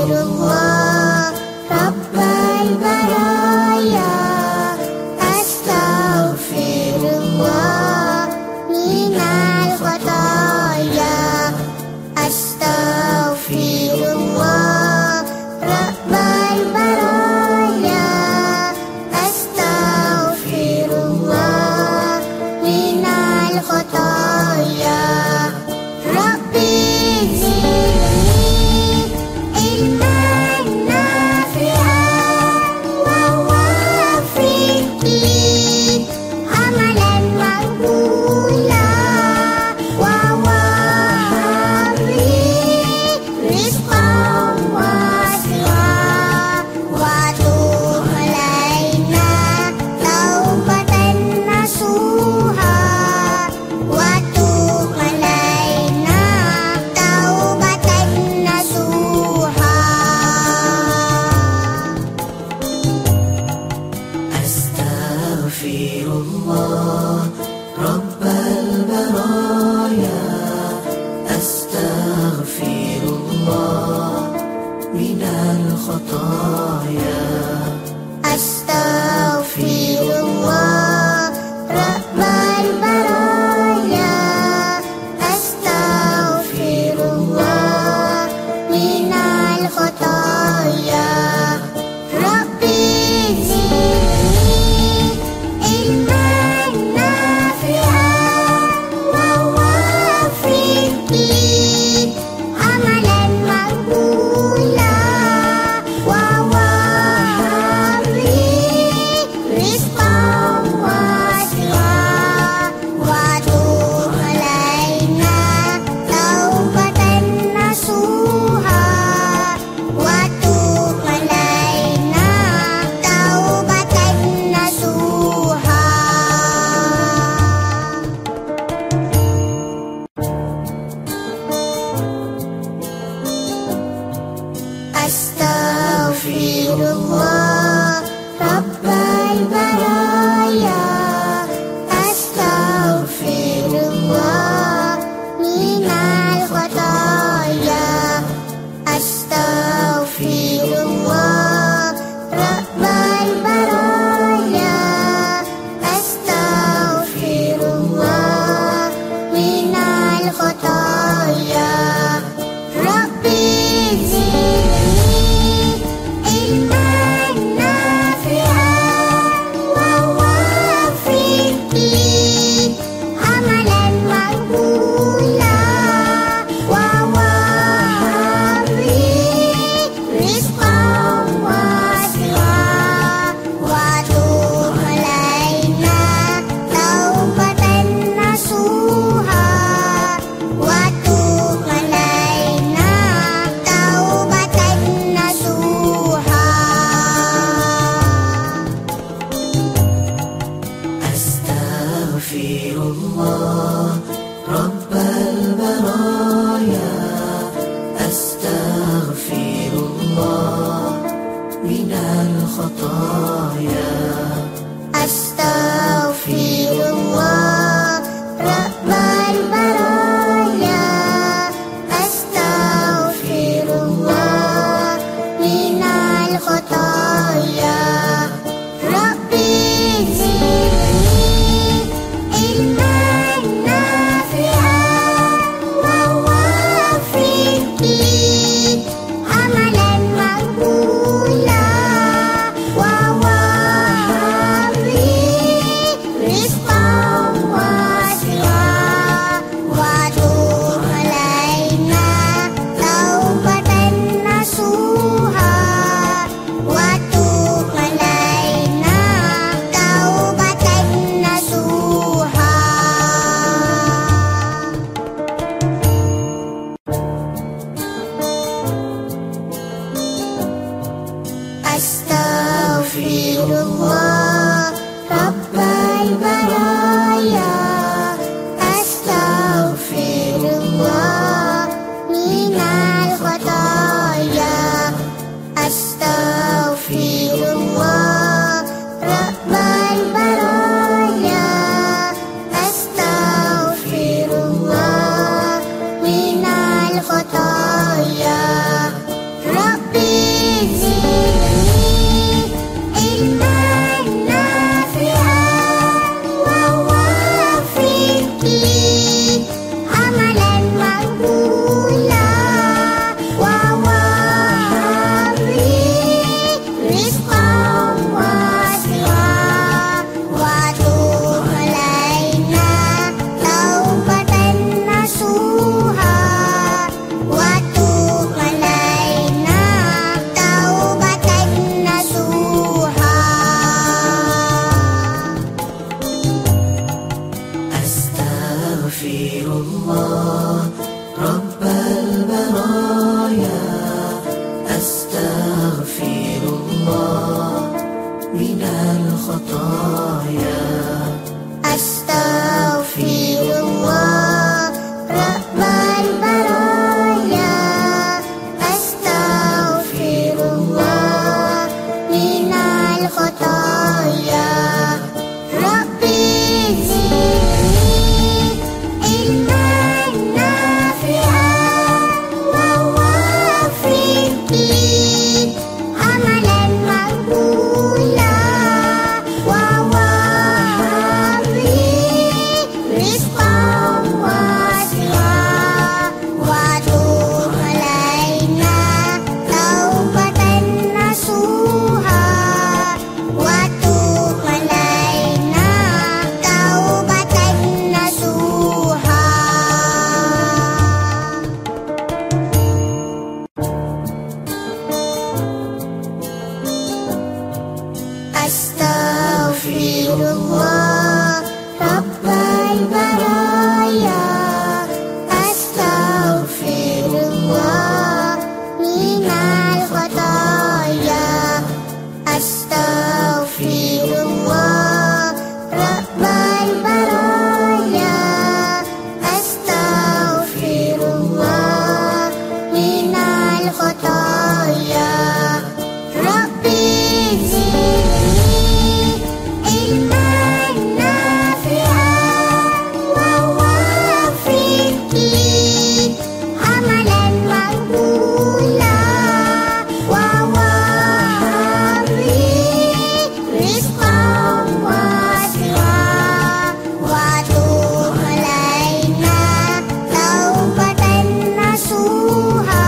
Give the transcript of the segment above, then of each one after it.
Astaghfirullah Rabbal baraya, Astaghfirullah minal khataya, Astaghfirullah Rabbal baraya, Astaghfirullah minal khataya. Rabbi zidni ilman nafi'an wa wafiqni amalan maqbulan wa wahabli rizqan wasi'an wa tub alaina taubatan nasuha, wa tub alaina taubatan nasuha. Astaghfirullah Rabbal baraya, Astaghfirullah minal khataya, Astaghfirullah Rabbal baraya, Astaghfirullah minal khataya. Rabbi zidni ilman nafi'an wa wafiqni amalan maqbulan wa wahabli rizqan wasi'an wa tub alaina taubatan nasuha, wa tub alaina taubatan nasuha. Astaghfirullah Rabbal baraya, Astaghfirullah minal khataya, Astaghfirullah Rabbal baraya, Astaghfirullah minal khataya. Rabbi zidni ilman nafi'an wa wafiqni amalan maqbulan wa wahabli rizqan wasi'an wa tub alaina taubatan nasuha, wa tub alaina taubatan nasuha. Astaghfirullah Rabbal baraya, Astaghfirullah minal khataya, Astaghfirullah Rabbal baraya, Astaghfirullah minal khataya. Rabbi zidni ilman nafi'an wa wafiqni amalan maqbulan wa الله رب البرايا أستغفر الله من الخطايا أستغفر الله رب البرايا أستغفر الله من الخطايا ربي زدني علما نافعا ووفق لي عملا مقبولا ووهب لي رزقا واسعا وتب علينا توبة نصوحا وتب علينا توبة نصوحا أستغفر الله رب البرايا أستغفر الله من الخطايا أستغفر الله رب البرايا أستغفر الله من الخطايا ربي زدني علما نافعا ووفق لي عملا مقبولا ووهب لي رزقا واسعا وتب علينا توبة نصوحا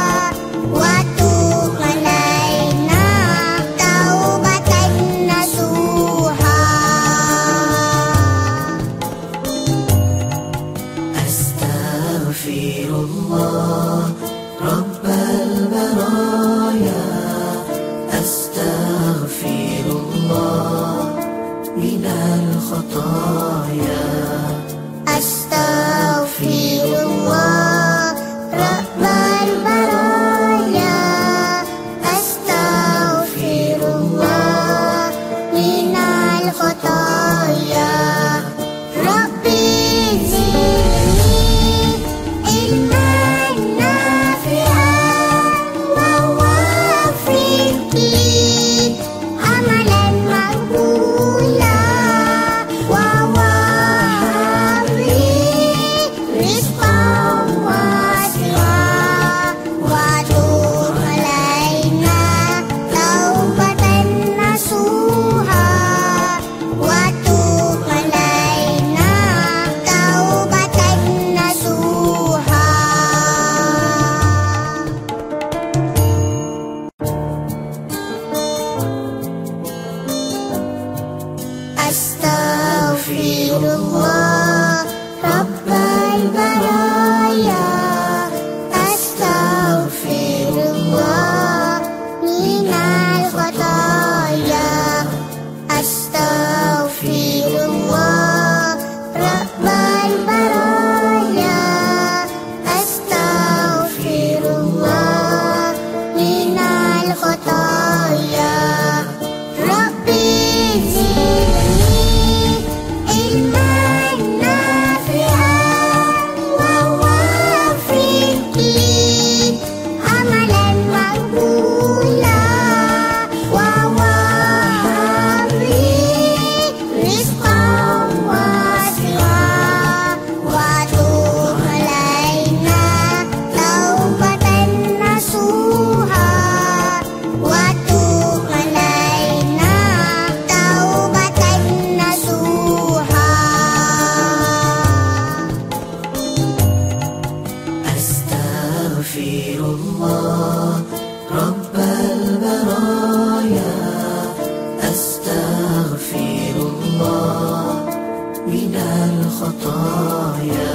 وتب علينا توبة نصوحا أستغفر الله رب البرايا أستغفر الله من الخطايا أستغفر الله رب البرايا أستغفر الله من الخطايا ربي زدني علما نافعا ووفق لي عملا مقبولا ووهب لي رزقا واسعا وتب علينا توبة نصوحا وتب علينا توبة نصوحا أستغفر الله رب البرايا أستغفر الله من الخطايا أستغفر الله رب البرايا أستغفر الله من الخطايا ربي زدني علما نافعا ووفق لي عملا مقبولا ووهب لي رزقا واسعا وتب علينا توبة نصوحا وتب علينا توبة نصوحا أستغفر الله رب البرايا أستغفر الله من الخطايا